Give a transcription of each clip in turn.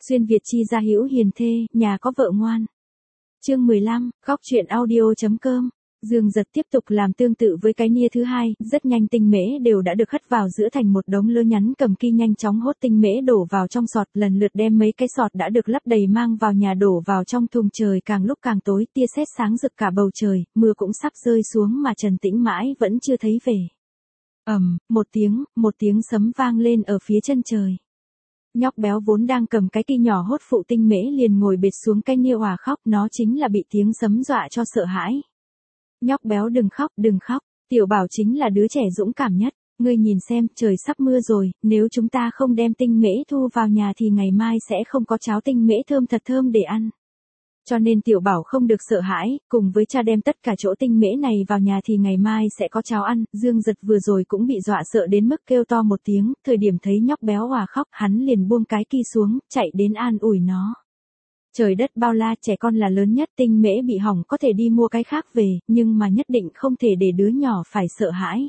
Xuyên Việt chi gia hữu hiền thê, nhà có vợ ngoan. Chương 15, góc truyện audio.com. Dương Giật tiếp tục làm tương tự với cái nia thứ hai, rất nhanh tinh mễ đều đã được hất vào giữa thành một đống lơ nhắn cầm ki nhanh chóng hốt tinh mễ đổ vào trong sọt, lần lượt đem mấy cái sọt đã được lấp đầy mang vào nhà đổ vào trong thùng. Trời càng lúc càng tối, tia sét sáng rực cả bầu trời, mưa cũng sắp rơi xuống mà Trần Tĩnh mãi vẫn chưa thấy về. Một tiếng sấm vang lên ở phía chân trời. Nhóc béo vốn đang cầm cái ki nhỏ hốt phụ tinh mễ liền ngồi bệt xuống cái nia òa khóc, nó chính là bị tiếng sấm dọa cho sợ hãi. Nhóc béo đừng khóc, Tiểu Bảo chính là đứa trẻ dũng cảm nhất, ngươi nhìn xem, trời sắp mưa rồi, nếu chúng ta không đem tinh mễ thu vào nhà thì ngày mai sẽ không có cháo tinh mễ thơm thật thơm để ăn. Cho nên Tiểu Bảo không được sợ hãi, cùng với cha đem tất cả chỗ tinh mễ này vào nhà thì ngày mai sẽ có cháo ăn. Dương Giật vừa rồi cũng bị dọa sợ đến mức kêu to một tiếng, thời điểm thấy nhóc béo òa khóc, hắn liền buông cái ki xuống, chạy đến an ủi nó. Trời đất bao la, trẻ con là lớn nhất, tinh mễ bị hỏng có thể đi mua cái khác về, nhưng mà nhất định không thể để đứa nhỏ phải sợ hãi.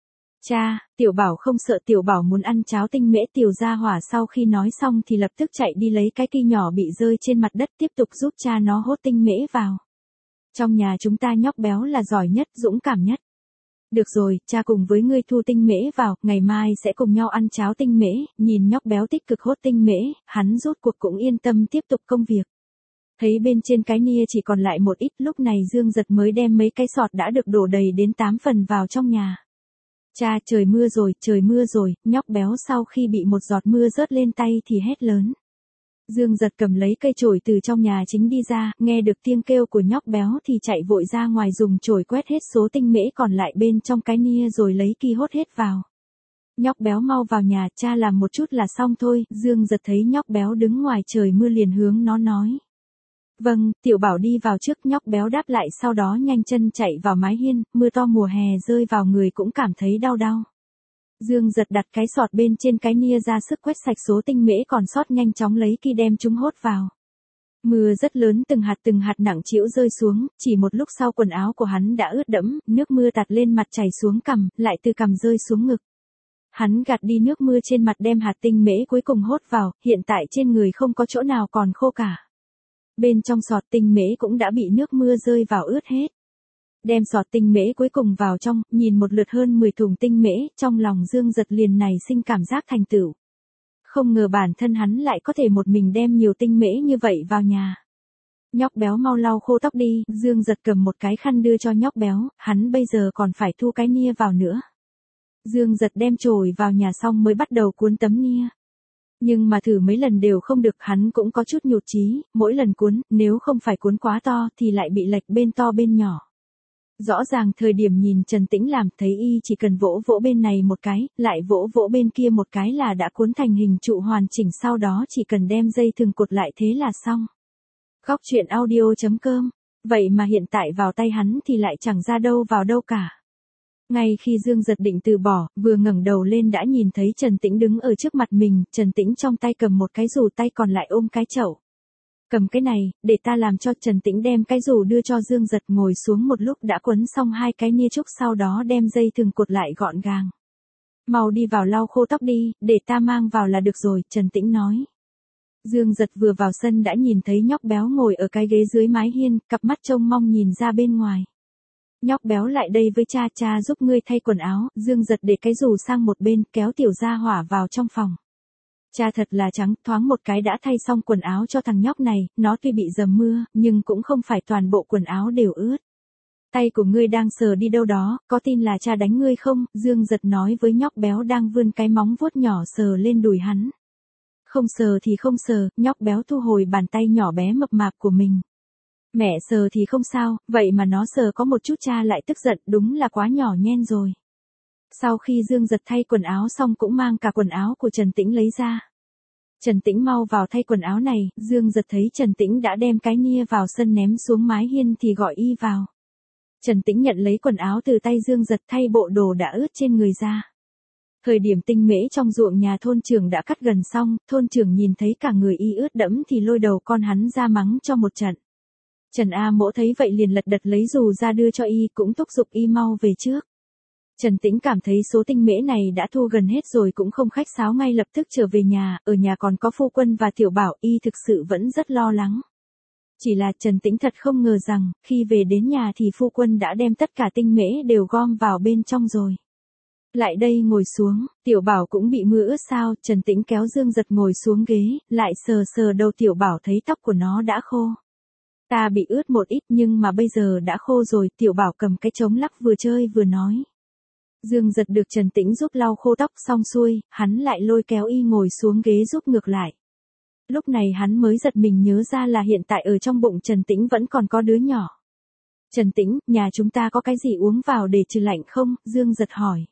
Cha, Tiểu Bảo không sợ, Tiểu Bảo muốn ăn cháo tinh mễ. Tiểu Gia Hỏa sau khi nói xong thì lập tức chạy đi lấy cái ki nhỏ bị rơi trên mặt đất, tiếp tục giúp cha nó hốt tinh mễ vào. Trong nhà chúng ta nhóc béo là giỏi nhất, dũng cảm nhất. Được rồi, cha cùng với ngươi thu tinh mễ vào, ngày mai sẽ cùng nhau ăn cháo tinh mễ. Nhìn nhóc béo tích cực hốt tinh mễ, hắn rốt cuộc cũng yên tâm tiếp tục công việc. Thấy bên trên cái nia chỉ còn lại một ít, lúc này Dương Giật mới đem mấy cái sọt đã được đổ đầy đến 8 phần vào trong nhà. Cha, trời mưa rồi, nhóc béo sau khi bị một giọt mưa rớt lên tay thì hét lớn. Dương Giật cầm lấy cây chổi từ trong nhà chính đi ra, nghe được tiếng kêu của nhóc béo thì chạy vội ra ngoài dùng chổi quét hết số tinh mễ còn lại bên trong cái nia rồi lấy ki hốt hết vào. Nhóc béo mau vào nhà, cha làm một chút là xong thôi. Dương Giật thấy nhóc béo đứng ngoài trời mưa liền hướng nó nói. Vâng, Tiểu Bảo đi vào trước. Nhóc béo đáp lại, sau đó nhanh chân chạy vào mái hiên, mưa to mùa hè rơi vào người cũng cảm thấy đau. Dương Giật đặt cái sọt bên trên cái nia ra sức quét sạch số tinh mễ còn sót, nhanh chóng lấy ki đem chúng hốt vào. Mưa rất lớn, từng hạt nặng trĩu rơi xuống, chỉ một lúc sau quần áo của hắn đã ướt đẫm, nước mưa tạt lên mặt chảy xuống cằm, lại từ cằm rơi xuống ngực. Hắn gạt đi nước mưa trên mặt đem hạt tinh mễ cuối cùng hốt vào, hiện tại trên người không có chỗ nào còn khô cả. Bên trong sọt tinh mễ cũng đã bị nước mưa rơi vào ướt hết. Đem sọt tinh mễ cuối cùng vào trong, nhìn một lượt hơn 10 thùng tinh mễ, trong lòng Dương Giật liền nảy sinh cảm giác thành tựu. Không ngờ bản thân hắn lại có thể một mình đem nhiều tinh mễ như vậy vào nhà. Nhóc béo mau lau khô tóc đi. Dương Giật cầm một cái khăn đưa cho nhóc béo, hắn bây giờ còn phải thu cái nia vào nữa. Dương Giật đem chổi vào nhà xong mới bắt đầu cuốn tấm nia. Nhưng mà thử mấy lần đều không được, hắn cũng có chút nhụt chí, mỗi lần cuốn, nếu không phải cuốn quá to thì lại bị lệch bên to bên nhỏ. Rõ ràng thời điểm nhìn Trần Tĩnh làm thấy y chỉ cần vỗ vỗ bên này một cái, lại vỗ vỗ bên kia một cái là đã cuốn thành hình trụ hoàn chỉnh, sau đó chỉ cần đem dây thừng cột lại thế là xong. Góc truyện audio.com. Vậy mà hiện tại vào tay hắn thì lại chẳng ra đâu vào đâu cả. Ngay khi Dương Giật định từ bỏ, vừa ngẩng đầu lên đã nhìn thấy Trần Tĩnh đứng ở trước mặt mình. Trần Tĩnh trong tay cầm một cái dù, tay còn lại ôm cái chậu. Cầm cái này, để ta làm cho. Trần Tĩnh đem cái dù đưa cho Dương Giật, ngồi xuống một lúc đã quấn xong hai cái nia trúc, sau đó đem dây thừng cột lại gọn gàng. Mau đi vào lau khô tóc đi, để ta mang vào là được rồi, Trần Tĩnh nói. Dương Giật vừa vào sân đã nhìn thấy nhóc béo ngồi ở cái ghế dưới mái hiên, cặp mắt trông mong nhìn ra bên ngoài. Nhóc béo lại đây với cha, cha giúp ngươi thay quần áo. Dương Giật để cái dù sang một bên, kéo Tiểu Gia Hỏa vào trong phòng. Cha thật là trắng, thoáng một cái đã thay xong quần áo cho thằng nhóc này, nó tuy bị dầm mưa, nhưng cũng không phải toàn bộ quần áo đều ướt. Tay của ngươi đang sờ đi đâu đó, có tin là cha đánh ngươi không? Dương Giật nói với nhóc béo đang vươn cái móng vuốt nhỏ sờ lên đùi hắn. Không sờ thì không sờ, nhóc béo thu hồi bàn tay nhỏ bé mập mạp của mình. Mẹ sờ thì không sao, vậy mà nó sờ có một chút, cha lại tức giận, đúng là quá nhỏ nhen rồi. Sau khi Dương Giật thay quần áo xong cũng mang cả quần áo của Trần Tĩnh lấy ra. Trần Tĩnh mau vào thay quần áo này. Dương Giật thấy Trần Tĩnh đã đem cái nia vào sân ném xuống mái hiên thì gọi y vào. Trần Tĩnh nhận lấy quần áo từ tay Dương Giật, thay bộ đồ đã ướt trên người ra. Thời điểm tinh mễ trong ruộng nhà thôn trưởng đã cắt gần xong, thôn trưởng nhìn thấy cả người y ướt đẫm thì lôi đầu con hắn ra mắng cho một trận. Trần A Mỗ thấy vậy liền lật đật lấy dù ra đưa cho y, cũng thúc giục y mau về trước. Trần Tĩnh cảm thấy số tinh mễ này đã thu gần hết rồi cũng không khách sáo ngay lập tức trở về nhà, ở nhà còn có phu quân và Tiểu Bảo, y thực sự vẫn rất lo lắng. Chỉ là Trần Tĩnh thật không ngờ rằng, khi về đến nhà thì phu quân đã đem tất cả tinh mễ đều gom vào bên trong rồi. Lại đây ngồi xuống, Tiểu Bảo cũng bị mưa ướt sao, Trần Tĩnh kéo Dương Giật ngồi xuống ghế, lại sờ sờ đầu Tiểu Bảo thấy tóc của nó đã khô. Ta bị ướt một ít nhưng mà bây giờ đã khô rồi, Tiểu Bảo cầm cái trống lắc vừa chơi vừa nói. Dương Giật được Trần Tĩnh giúp lau khô tóc xong xuôi, hắn lại lôi kéo y ngồi xuống ghế giúp ngược lại. Lúc này hắn mới giật mình nhớ ra là hiện tại ở trong bụng Trần Tĩnh vẫn còn có đứa nhỏ. Trần Tĩnh, nhà chúng ta có cái gì uống vào để trừ lạnh không? Dương Giật hỏi.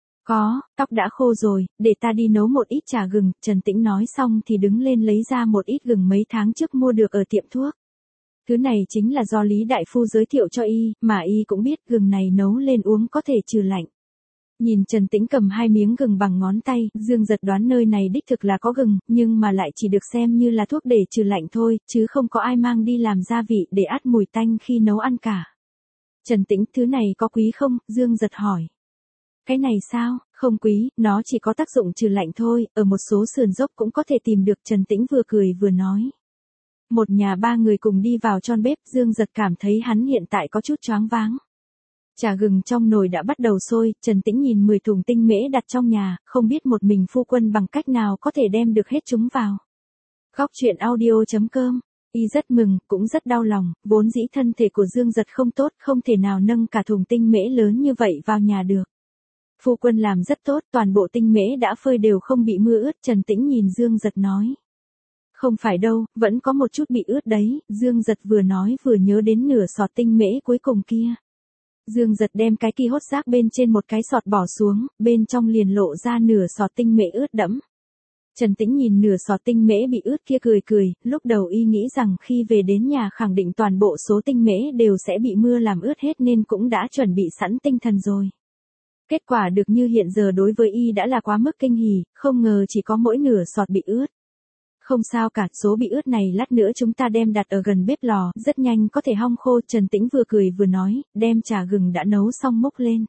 Có, tóc đã khô rồi, để ta đi nấu một ít trà gừng, Trần Tĩnh nói xong thì đứng lên lấy ra một ít gừng mấy tháng trước mua được ở tiệm thuốc. Thứ này chính là do Lý Đại Phu giới thiệu cho y, mà y cũng biết gừng này nấu lên uống có thể trừ lạnh. Nhìn Trần Tĩnh cầm 2 miếng gừng bằng ngón tay, Dương Giật đoán nơi này đích thực là có gừng, nhưng mà lại chỉ được xem như là thuốc để trừ lạnh thôi, chứ không có ai mang đi làm gia vị để át mùi tanh khi nấu ăn cả. Trần Tĩnh, thứ này có quý không? Dương Giật hỏi. Cái này sao? Không quý, nó chỉ có tác dụng trừ lạnh thôi, ở một số sườn dốc cũng có thể tìm được, Trần Tĩnh vừa cười vừa nói. Một nhà 3 người cùng đi vào trong bếp, Dương Giật cảm thấy hắn hiện tại có chút choáng váng. Trà gừng trong nồi đã bắt đầu sôi, Trần Tĩnh nhìn 10 thùng tinh mễ đặt trong nhà, không biết một mình phu quân bằng cách nào có thể đem được hết chúng vào. Góc truyện audio.com. Y rất mừng, cũng rất đau lòng, vốn dĩ thân thể của Dương Giật không tốt, không thể nào nâng cả thùng tinh mễ lớn như vậy vào nhà được. Phu quân làm rất tốt, toàn bộ tinh mễ đã phơi đều không bị mưa ướt, Trần Tĩnh nhìn Dương Giật nói. Không phải đâu, vẫn có một chút bị ướt đấy, Dương Giật vừa nói vừa nhớ đến nửa sọt tinh mễ cuối cùng kia. Dương Giật đem cái ki hốt rác bên trên một cái sọt bỏ xuống, bên trong liền lộ ra nửa sọt tinh mễ ướt đẫm. Trần Tĩnh nhìn nửa sọt tinh mễ bị ướt kia cười cười, lúc đầu y nghĩ rằng khi về đến nhà khẳng định toàn bộ số tinh mễ đều sẽ bị mưa làm ướt hết nên cũng đã chuẩn bị sẵn tinh thần rồi. Kết quả được như hiện giờ đối với y đã là quá mức kinh hỉ, không ngờ chỉ có mỗi nửa sọt bị ướt. Không sao cả, số bị ướt này lát nữa chúng ta đem đặt ở gần bếp lò, rất nhanh có thể hong khô, Trần Tĩnh vừa cười vừa nói, đem trà gừng đã nấu xong múc lên.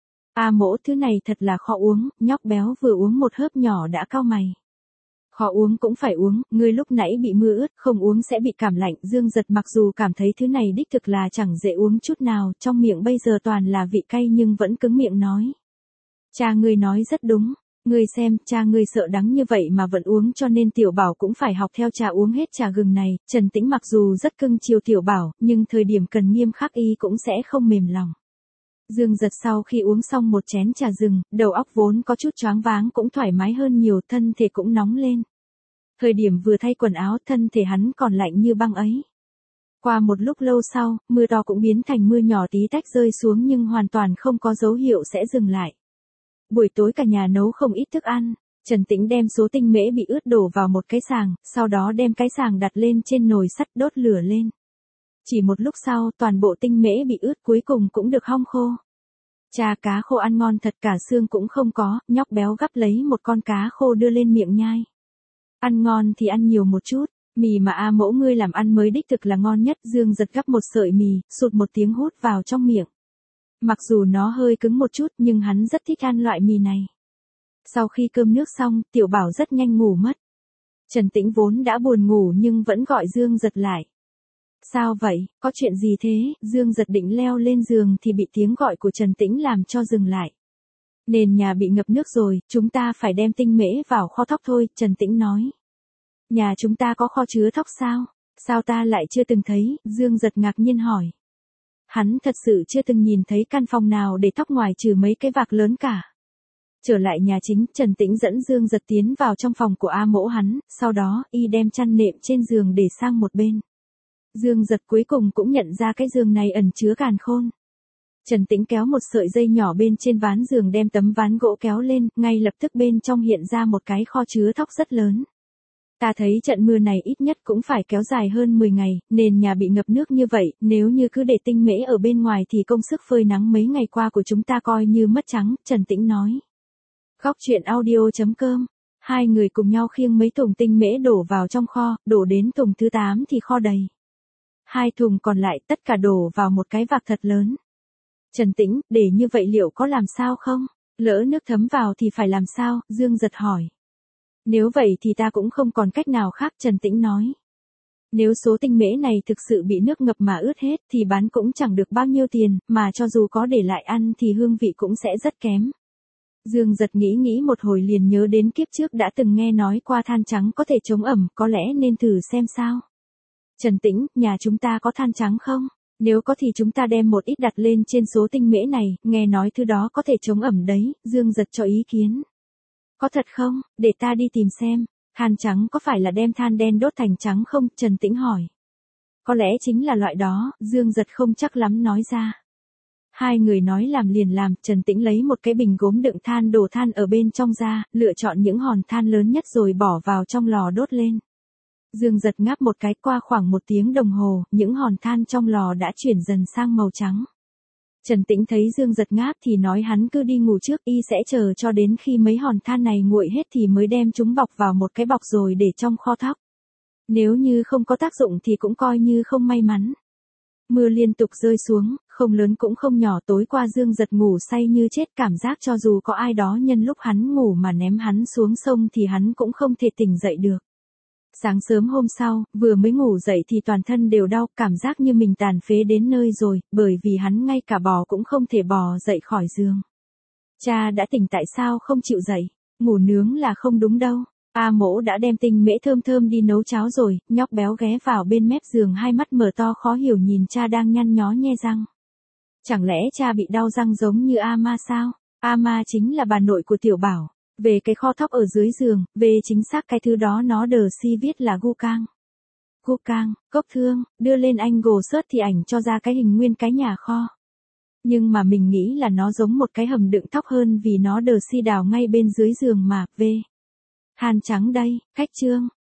A Mỗ, thứ này thật là khó uống, nhóc béo vừa uống một hớp nhỏ đã cau mày. Khó uống cũng phải uống, ngươi lúc nãy bị mưa ướt, không uống sẽ bị cảm lạnh, Dương Giật mặc dù cảm thấy thứ này đích thực là chẳng dễ uống chút nào, trong miệng bây giờ toàn là vị cay nhưng vẫn cứng miệng nói. Cha ngươi nói rất đúng. Ngươi xem, cha ngươi sợ đắng như vậy mà vẫn uống cho nên Tiểu Bảo cũng phải học theo cha uống hết trà gừng này. Trần Tĩnh mặc dù rất cưng chiều Tiểu Bảo, nhưng thời điểm cần nghiêm khắc y cũng sẽ không mềm lòng. Dương Giật sau khi uống xong một chén trà rừng, đầu óc vốn có chút choáng váng cũng thoải mái hơn nhiều, thân thể cũng nóng lên. Thời điểm vừa thay quần áo, thân thể hắn còn lạnh như băng ấy. Qua một lúc lâu sau, mưa to cũng biến thành mưa nhỏ tí tách rơi xuống nhưng hoàn toàn không có dấu hiệu sẽ dừng lại. Buổi tối cả nhà nấu không ít thức ăn, Trần Tĩnh đem số tinh mễ bị ướt đổ vào một cái sàng, sau đó đem cái sàng đặt lên trên nồi sắt đốt lửa lên. Chỉ một lúc sau, toàn bộ tinh mễ bị ướt cuối cùng cũng được hong khô. Chà, cá khô ăn ngon thật, cả xương cũng không có, nhóc béo gắp lấy một con cá khô đưa lên miệng nhai. Ăn ngon thì ăn nhiều một chút, mì mà A Mỗ ngươi làm ăn mới đích thực là ngon nhất. Dương Giật gắp một sợi mì, sụt một tiếng hút vào trong miệng. Mặc dù nó hơi cứng một chút nhưng hắn rất thích ăn loại mì này. Sau khi cơm nước xong, Tiểu Bảo rất nhanh ngủ mất. Trần Tĩnh vốn đã buồn ngủ nhưng vẫn gọi Dương Giật lại. Sao vậy, có chuyện gì thế? Dương Giật định leo lên giường thì bị tiếng gọi của Trần Tĩnh làm cho dừng lại. Nền nhà bị ngập nước rồi, chúng ta phải đem tinh mễ vào kho thóc thôi, Trần Tĩnh nói. Nhà chúng ta có kho chứa thóc sao? Sao ta lại chưa từng thấy? Dương Giật ngạc nhiên hỏi. Hắn thật sự chưa từng nhìn thấy căn phòng nào để thóc ngoài trừ mấy cái vạc lớn cả. Trở lại nhà chính, Trần Tĩnh dẫn Dương Giật tiến vào trong phòng của A Mỗ hắn, sau đó, y đem chăn nệm trên giường để sang một bên. Dương Giật cuối cùng cũng nhận ra cái giường này ẩn chứa càn khôn. Trần Tĩnh kéo một sợi dây nhỏ bên trên ván giường đem tấm ván gỗ kéo lên, ngay lập tức bên trong hiện ra một cái kho chứa thóc rất lớn. Ta thấy trận mưa này ít nhất cũng phải kéo dài hơn 10 ngày, nền nhà bị ngập nước như vậy, nếu như cứ để tinh mễ ở bên ngoài thì công sức phơi nắng mấy ngày qua của chúng ta coi như mất trắng, Trần Tĩnh nói. Góc truyện audio.com. Hai người cùng nhau khiêng mấy thùng tinh mễ đổ vào trong kho, đổ đến thùng thứ 8 thì kho đầy. 2 thùng còn lại tất cả đổ vào một cái vạc thật lớn. Trần Tĩnh, để như vậy liệu có làm sao không? Lỡ nước thấm vào thì phải làm sao? Dương Giật hỏi. Nếu vậy thì ta cũng không còn cách nào khác, Trần Tĩnh nói. Nếu số tinh mễ này thực sự bị nước ngập mà ướt hết thì bán cũng chẳng được bao nhiêu tiền, mà cho dù có để lại ăn thì hương vị cũng sẽ rất kém. Dương Giật nghĩ một hồi liền nhớ đến kiếp trước đã từng nghe nói qua than trắng có thể chống ẩm, có lẽ nên thử xem sao. Trần Tĩnh, nhà chúng ta có than trắng không? Nếu có thì chúng ta đem một ít đặt lên trên số tinh mễ này, nghe nói thứ đó có thể chống ẩm đấy, Dương Giật cho ý kiến. Có thật không? Để ta đi tìm xem. Than trắng có phải là đem than đen đốt thành trắng không? Trần Tĩnh hỏi. Có lẽ chính là loại đó, Dương Giật không chắc lắm nói ra. Hai người nói làm liền làm, Trần Tĩnh lấy một cái bình gốm đựng than đổ than ở bên trong ra, lựa chọn những hòn than lớn nhất rồi bỏ vào trong lò đốt lên. Dương Giật ngáp một cái, qua khoảng 1 tiếng đồng hồ, những hòn than trong lò đã chuyển dần sang màu trắng. Trần Tĩnh thấy Dương Giật ngáp thì nói hắn cứ đi ngủ trước, y sẽ chờ cho đến khi mấy hòn than này nguội hết thì mới đem chúng bọc vào một cái bọc rồi để trong kho thóc. Nếu như không có tác dụng thì cũng coi như không may mắn. Mưa liên tục rơi xuống, không lớn cũng không nhỏ, tối qua Dương Giật ngủ say như chết, cảm giác cho dù có ai đó nhân lúc hắn ngủ mà ném hắn xuống sông thì hắn cũng không thể tỉnh dậy được. Sáng sớm hôm sau, vừa mới ngủ dậy thì toàn thân đều đau, cảm giác như mình tàn phế đến nơi rồi, bởi vì hắn ngay cả bò cũng không thể bò dậy khỏi giường. Cha đã tỉnh tại sao không chịu dậy? Ngủ nướng là không đúng đâu. A Mỗ đã đem tinh mễ thơm thơm đi nấu cháo rồi, nhóc béo ghé vào bên mép giường, hai mắt mở to khó hiểu nhìn cha đang nhăn nhó nhe răng. Chẳng lẽ cha bị đau răng giống như A Ma sao? A Ma chính là bà nội của Tiểu Bảo. Về cái kho thóc ở dưới giường, về chính xác cái thứ đó nó đờ si viết là gu cang. Gu cang, cốc thương, đưa lên anh gồ search thì ảnh cho ra cái hình nguyên cái nhà kho. Nhưng mà mình nghĩ là nó giống một cái hầm đựng thóc hơn vì nó đờ si đào ngay bên dưới giường mà, về. Than trắng đây, khách trương,